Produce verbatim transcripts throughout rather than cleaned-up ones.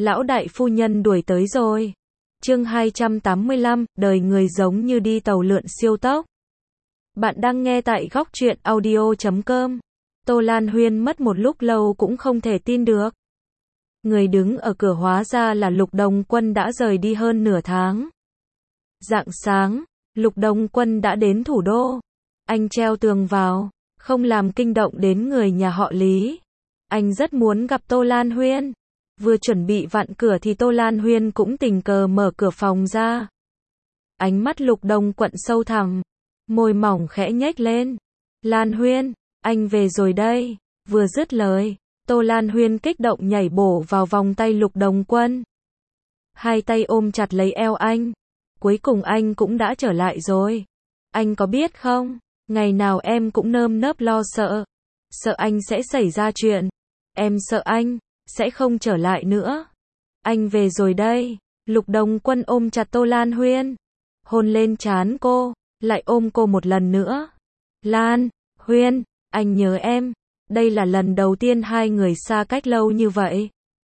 Lão đại phu nhân đuổi tới rồi. Chương hai trăm tám mươi lăm, đời người giống như đi tàu lượn siêu tốc. Bạn đang nghe tại góc truyện audio chấm com. Tô Lan Huyên mất một lúc lâu cũng không thể tin được. Người đứng ở cửa hóa ra là Lục Đồng Quân đã rời đi hơn nửa tháng. Rạng sáng, Lục Đồng Quân đã đến thủ đô. Anh treo tường vào, không làm kinh động đến người nhà họ Lý. Anh rất muốn gặp Tô Lan Huyên. Vừa chuẩn bị vặn cửa thì Tô Lan Huyên cũng tình cờ mở cửa phòng ra. Ánh mắt Lục Đồng Quận sâu thẳm, môi mỏng khẽ nhếch lên. Lan Huyên, anh về rồi đây. Vừa dứt lời, Tô Lan Huyên kích động nhảy bổ vào vòng tay Lục Đồng Quân. Hai tay ôm chặt lấy eo anh. Cuối cùng anh cũng đã trở lại rồi. Anh có biết không, ngày nào em cũng nơm nớp lo sợ. Sợ anh sẽ xảy ra chuyện. Em sợ anh sẽ không trở lại nữa. Anh về rồi đây. Lục Đồng Quân ôm chặt Tô Lan Huyên, hôn lên trán cô, lại ôm cô một lần nữa. Lan Huyên, anh nhớ em. Đây là lần đầu tiên hai người xa cách lâu như vậy.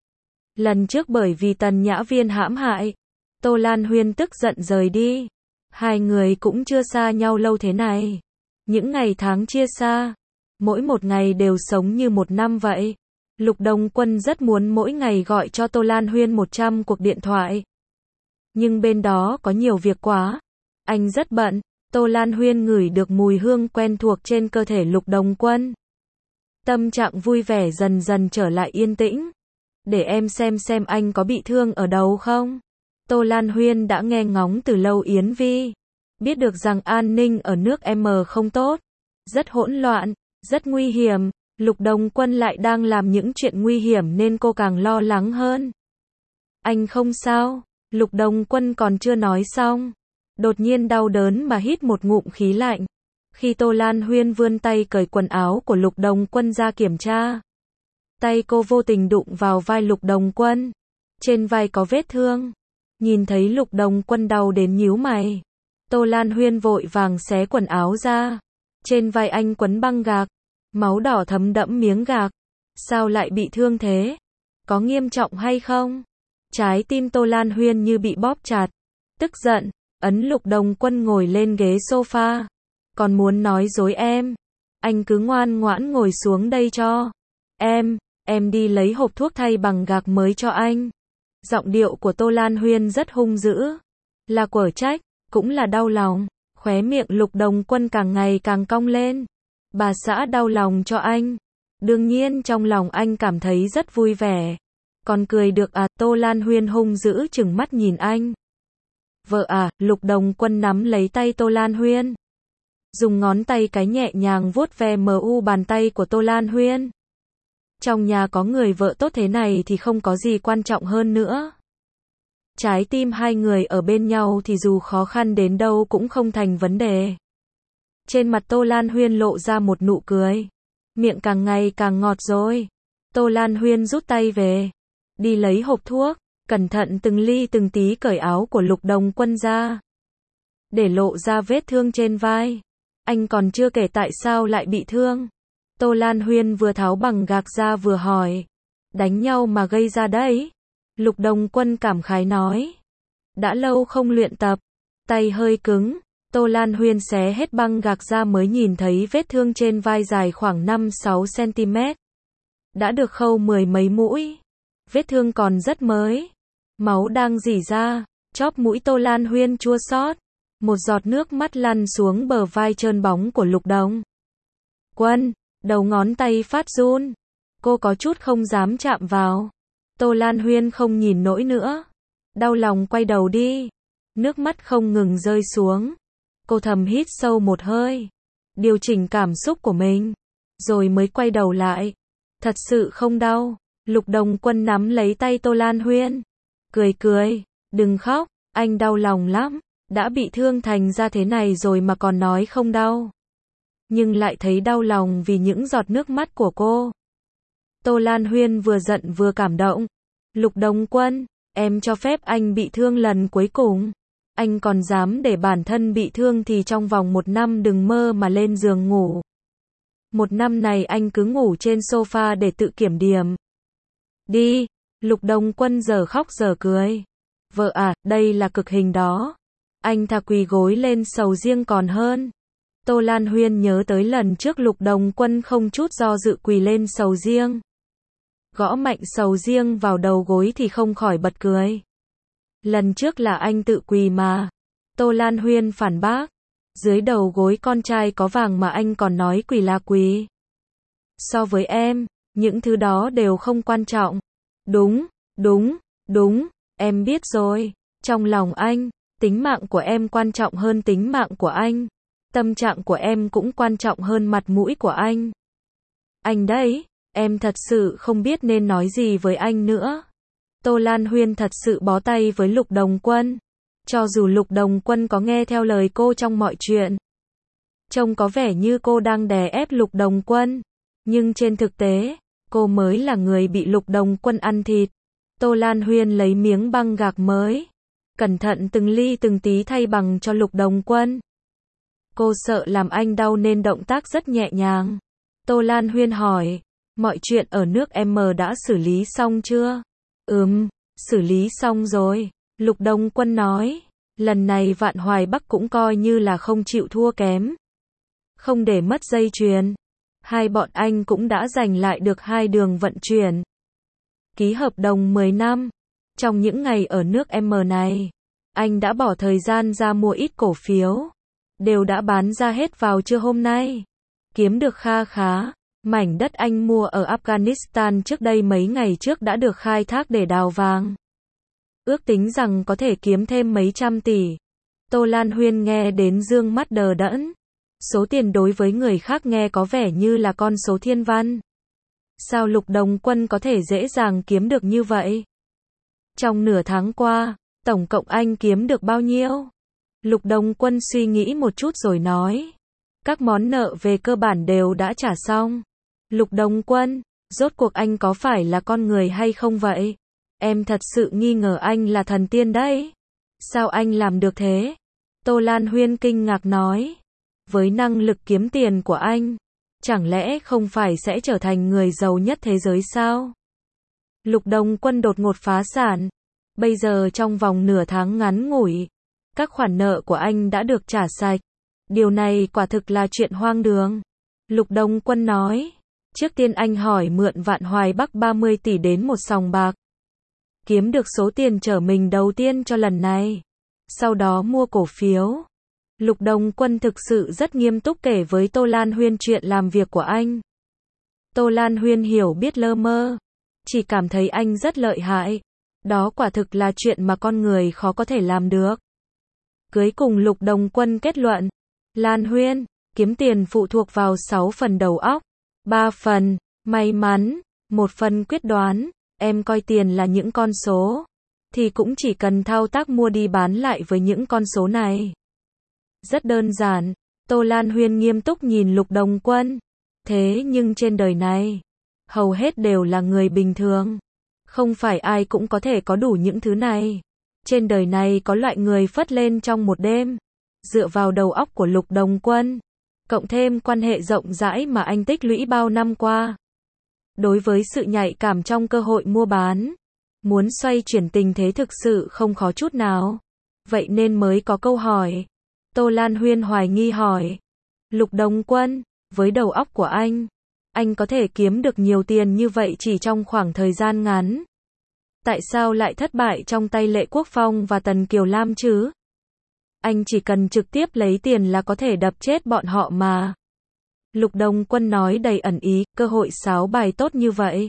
Lần trước bởi vì Tần Nhã Viên hãm hại, Tô Lan Huyên tức giận rời đi. Hai người cũng chưa xa nhau lâu thế này. Những ngày tháng chia xa, mỗi một ngày đều sống như một năm vậy. Lục Đồng Quân rất muốn mỗi ngày gọi cho Tô Lan Huyên một trăm cuộc điện thoại. Nhưng bên đó có nhiều việc quá. Anh rất bận. Tô Lan Huyên ngửi được mùi hương quen thuộc trên cơ thể Lục Đồng Quân. Tâm trạng vui vẻ dần dần trở lại yên tĩnh. Để em xem xem anh có bị thương ở đâu không? Tô Lan Huyên đã nghe ngóng từ lâu Yến Vi. Biết được rằng an ninh ở nước M không tốt. Rất hỗn loạn, rất nguy hiểm. Lục Đồng Quân lại đang làm những chuyện nguy hiểm nên cô càng lo lắng hơn. Anh không sao. Lục Đồng Quân còn chưa nói xong, đột nhiên đau đớn mà hít một ngụm khí lạnh. Khi Tô Lan Huyên vươn tay cởi quần áo của Lục Đồng Quân ra kiểm tra, tay cô vô tình đụng vào vai Lục Đồng Quân. Trên vai có vết thương. Nhìn thấy Lục Đồng Quân đau đến nhíu mày, Tô Lan Huyên vội vàng xé quần áo ra. Trên vai anh quấn băng gạc, máu đỏ thấm đẫm miếng gạc. Sao lại bị thương thế? Có nghiêm trọng hay không? Trái tim Tô Lan Huyên như bị bóp chặt. Tức giận, ấn Lục Đồng Quân ngồi lên ghế sofa. Còn muốn nói dối em? Anh cứ ngoan ngoãn ngồi xuống đây cho em. Em đi lấy hộp thuốc thay bằng gạc mới cho anh. Giọng điệu của Tô Lan Huyên rất hung dữ. Là quở trách, cũng là đau lòng. Khóe miệng Lục Đồng Quân càng ngày càng cong lên. Bà xã đau lòng cho anh. Đương nhiên trong lòng anh cảm thấy rất vui vẻ. Còn cười được à? Tô Lan Huyên hung dữ chừng mắt nhìn anh. Vợ à? Lục Đồng Quân nắm lấy tay Tô Lan Huyên, dùng ngón tay cái nhẹ nhàng vuốt ve mu bàn tay của Tô Lan Huyên. Trong nhà có người vợ tốt thế này thì không có gì quan trọng hơn nữa. Trái tim hai người ở bên nhau thì dù khó khăn đến đâu cũng không thành vấn đề. Trên mặt Tô Lan Huyên lộ ra một nụ cười. Miệng càng ngày càng ngọt rồi. Tô Lan Huyên rút tay về, đi lấy hộp thuốc, cẩn thận từng ly từng tí cởi áo của Lục Đồng Quân ra, để lộ ra vết thương trên vai. Anh còn chưa kể tại sao lại bị thương. Tô Lan Huyên vừa tháo bằng gạc ra vừa hỏi. Đánh nhau mà gây ra đấy. Lục Đồng Quân cảm khái nói. Đã lâu không luyện tập, tay hơi cứng. Tô Lan Huyên xé hết băng gạc ra mới nhìn thấy vết thương trên vai dài khoảng năm sáu xăng-ti-mét. Đã được khâu mười mấy mũi. Vết thương còn rất mới. Máu đang rỉ ra. Chóp mũi Tô Lan Huyên chua xót. Một giọt nước mắt lăn xuống bờ vai trơn bóng của Lục Đồng Quân. Đầu ngón tay phát run. Cô có chút không dám chạm vào. Tô Lan Huyên không nhìn nổi nữa. Đau lòng quay đầu đi. Nước mắt không ngừng rơi xuống. Cô thầm hít sâu một hơi, điều chỉnh cảm xúc của mình, rồi mới quay đầu lại. Thật sự không đau. Lục Đồng Quân nắm lấy tay Tô Lan Huyên, cười cười. Đừng khóc, anh đau lòng lắm. Đã bị thương thành ra thế này rồi mà còn nói không đau. Nhưng lại thấy đau lòng vì những giọt nước mắt của cô. Tô Lan Huyên vừa giận vừa cảm động. Lục Đồng Quân, em cho phép anh bị thương lần cuối cùng. Anh còn dám để bản thân bị thương thì trong vòng một năm đừng mơ mà lên giường ngủ. Một năm này anh cứ ngủ trên sofa để tự kiểm điểm. Đi, Lục Đồng Quân giờ khóc giờ cười. Vợ à, đây là cực hình đó. Anh thà quỳ gối lên sầu riêng còn hơn. Tô Lan Huyên nhớ tới lần trước Lục Đồng Quân không chút do dự quỳ lên sầu riêng. Gõ mạnh sầu riêng vào đầu gối thì không khỏi bật cười. Lần trước là anh tự quỳ mà. Tô Lan Huyên phản bác. Dưới đầu gối con trai có vàng mà anh còn nói quỳ là quỳ. So với em, những thứ đó đều không quan trọng. Đúng, đúng, đúng, em biết rồi. Trong lòng anh, tính mạng của em quan trọng hơn tính mạng của anh. Tâm trạng của em cũng quan trọng hơn mặt mũi của anh. Anh đấy, em thật sự không biết nên nói gì với anh nữa. Tô Lan Huyên thật sự bó tay với Lục Đồng Quân. Cho dù Lục Đồng Quân có nghe theo lời cô trong mọi chuyện. Trông có vẻ như cô đang đè ép Lục Đồng Quân. Nhưng trên thực tế, cô mới là người bị Lục Đồng Quân ăn thịt. Tô Lan Huyên lấy miếng băng gạc mới. Cẩn thận từng ly từng tí thay bằng cho Lục Đồng Quân. Cô sợ làm anh đau nên động tác rất nhẹ nhàng. Tô Lan Huyên hỏi, mọi chuyện ở nước em đã xử lý xong chưa? Ừm, xử lý xong rồi. Lục Đồng Quân nói, lần này Vạn Hoài Bắc cũng coi như là không chịu thua kém. Không để mất dây chuyền. Hai bọn anh cũng đã giành lại được hai đường vận chuyển. Ký hợp đồng mười năm. Trong những ngày ở nước em này, anh đã bỏ thời gian ra mua ít cổ phiếu. Đều đã bán ra hết vào trưa hôm nay. Kiếm được kha khá. Mảnh đất anh mua ở Afghanistan trước đây mấy ngày trước đã được khai thác để đào vàng. Ước tính rằng có thể kiếm thêm mấy trăm tỷ. Tô Lan Huyên nghe đến dương mắt đờ đẫn. Số tiền đối với người khác nghe có vẻ như là con số thiên văn. Sao Lục Đồng Quân có thể dễ dàng kiếm được như vậy? Trong nửa tháng qua, tổng cộng anh kiếm được bao nhiêu? Lục Đồng Quân suy nghĩ một chút rồi nói. Các món nợ về cơ bản đều đã trả xong. Lục Đồng Quân, rốt cuộc anh có phải là con người hay không vậy? Em thật sự nghi ngờ anh là thần tiên đấy. Sao anh làm được thế? Tô Lan Huyên kinh ngạc nói. Với năng lực kiếm tiền của anh, chẳng lẽ không phải sẽ trở thành người giàu nhất thế giới sao? Lục Đồng Quân đột ngột phá sản. Bây giờ trong vòng nửa tháng ngắn ngủi, các khoản nợ của anh đã được trả sạch. Điều này quả thực là chuyện hoang đường. Lục Đồng Quân nói. Trước tiên anh hỏi mượn Vạn Hoài Bắc ba mươi tỷ đến một sòng bạc. Kiếm được số tiền trở mình đầu tiên cho lần này. Sau đó mua cổ phiếu. Lục Đồng Quân thực sự rất nghiêm túc kể với Tô Lan Huyên chuyện làm việc của anh. Tô Lan Huyên hiểu biết lơ mơ. Chỉ cảm thấy anh rất lợi hại. Đó quả thực là chuyện mà con người khó có thể làm được. Cuối cùng Lục Đồng Quân kết luận. Lan Huyên, kiếm tiền phụ thuộc vào sáu phần đầu óc. ba phần, may mắn. một phần quyết đoán. Em coi tiền là những con số. Thì cũng chỉ cần thao tác mua đi bán lại với những con số này. Rất đơn giản. Tô Lan Huyên nghiêm túc nhìn Lục Đồng Quân. Thế nhưng trên đời này, hầu hết đều là người bình thường. Không phải ai cũng có thể có đủ những thứ này. Trên đời này có loại người phất lên trong một đêm. Dựa vào đầu óc của Lục Đồng Quân, cộng thêm quan hệ rộng rãi mà anh tích lũy bao năm qua. Đối với sự nhạy cảm trong cơ hội mua bán, muốn xoay chuyển tình thế thực sự không khó chút nào. Vậy nên mới có câu hỏi. Tô Lan Huyên hoài nghi hỏi. Lục Đồng Quân, với đầu óc của anh, anh có thể kiếm được nhiều tiền như vậy chỉ trong khoảng thời gian ngắn. Tại sao lại thất bại trong tay Lệ Quốc Phong và Tần Kiều Lam chứ? Anh chỉ cần trực tiếp lấy tiền là có thể đập chết bọn họ mà. Lục Đồng Quân nói đầy ẩn ý, cơ hội sáo bài tốt như vậy.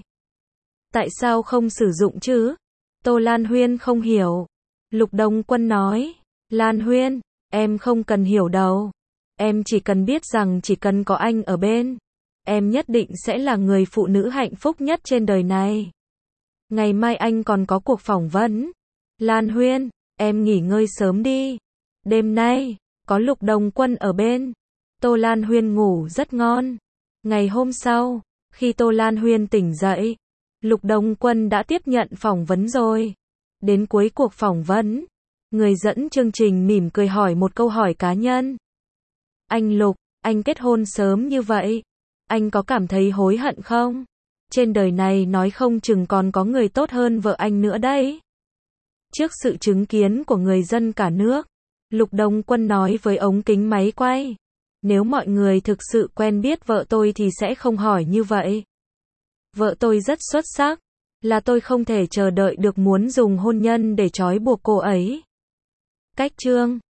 Tại sao không sử dụng chứ? Tô Lan Huyên không hiểu. Lục Đồng Quân nói, Lan Huyên, em không cần hiểu đâu. Em chỉ cần biết rằng chỉ cần có anh ở bên, em nhất định sẽ là người phụ nữ hạnh phúc nhất trên đời này. Ngày mai anh còn có cuộc phỏng vấn. Lan Huyên, em nghỉ ngơi sớm đi. Đêm nay, có Lục Đồng Quân ở bên. Tô Lan Huyên ngủ rất ngon. Ngày hôm sau, khi Tô Lan Huyên tỉnh dậy, Lục Đồng Quân đã tiếp nhận phỏng vấn rồi. Đến cuối cuộc phỏng vấn, người dẫn chương trình mỉm cười hỏi một câu hỏi cá nhân. Anh Lục, anh kết hôn sớm như vậy, anh có cảm thấy hối hận không? Trên đời này nói không chừng còn có người tốt hơn vợ anh nữa đấy. Trước sự chứng kiến của người dân cả nước, Lục Đông Quân nói với ống kính máy quay. Nếu mọi người thực sự quen biết vợ tôi thì sẽ không hỏi như vậy. Vợ tôi rất xuất sắc, là tôi không thể chờ đợi được muốn dùng hôn nhân để trói buộc cô ấy. Cách chương